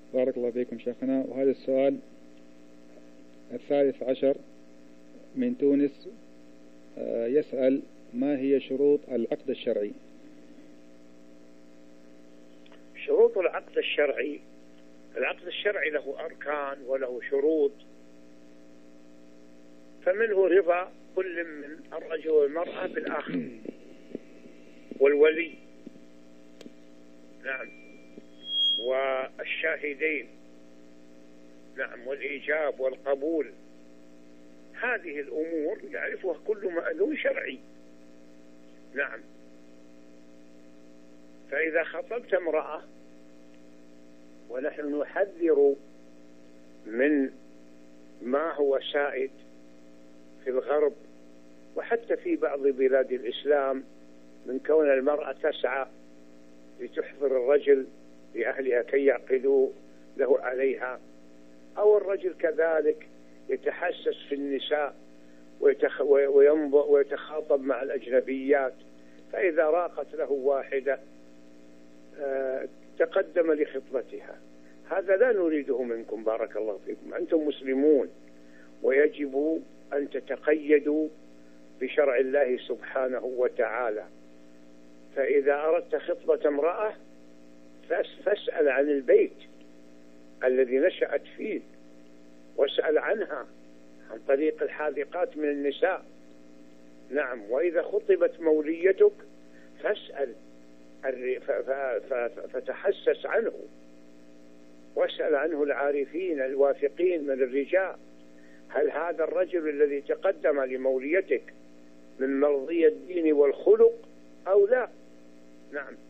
بارك الله فيكم شيخنا. وهذا السؤال 13 من تونس يسأل: ما هي شروط العقد الشرعي؟ شروط العقد الشرعي: العقد الشرعي له أركان وله شروط، فمنه رضا كل من الرجل والمرأة بالآخر والولي، نعم، والشاهدين، نعم، والإيجاب والقبول. هذه الأمور يعرفها كل مأذون شرعي، نعم. فإذا خطبت امرأة، ونحن نحذر من ما هو سائد في الغرب وحتى في بعض بلاد الإسلام من كون المرأة تسعى لتحضر الرجل لأهلها كي يعقدوا له عليها، أو الرجل كذلك يتحسس في النساء ويتخاطب مع الأجنبيات، فإذا راقت له واحدة تقدم لخطبتها. هذا لا نريده منكم، بارك الله فيكم. أنتم مسلمون ويجب أن تتقيدوا بشرع الله سبحانه وتعالى. فإذا أردت خطبة امرأة فاسأل عن البيت الذي نشأت فيه، واسأل عنها عن طريق الحاذقات من النساء، نعم. وإذا خطبت موليتك فاسأل فتحسس عنه، واسأل عنه العارفين الواثقين من الرجال، هل هذا الرجل الذي تقدم لموليتك من مرضي الدين والخلق أو لا، نعم.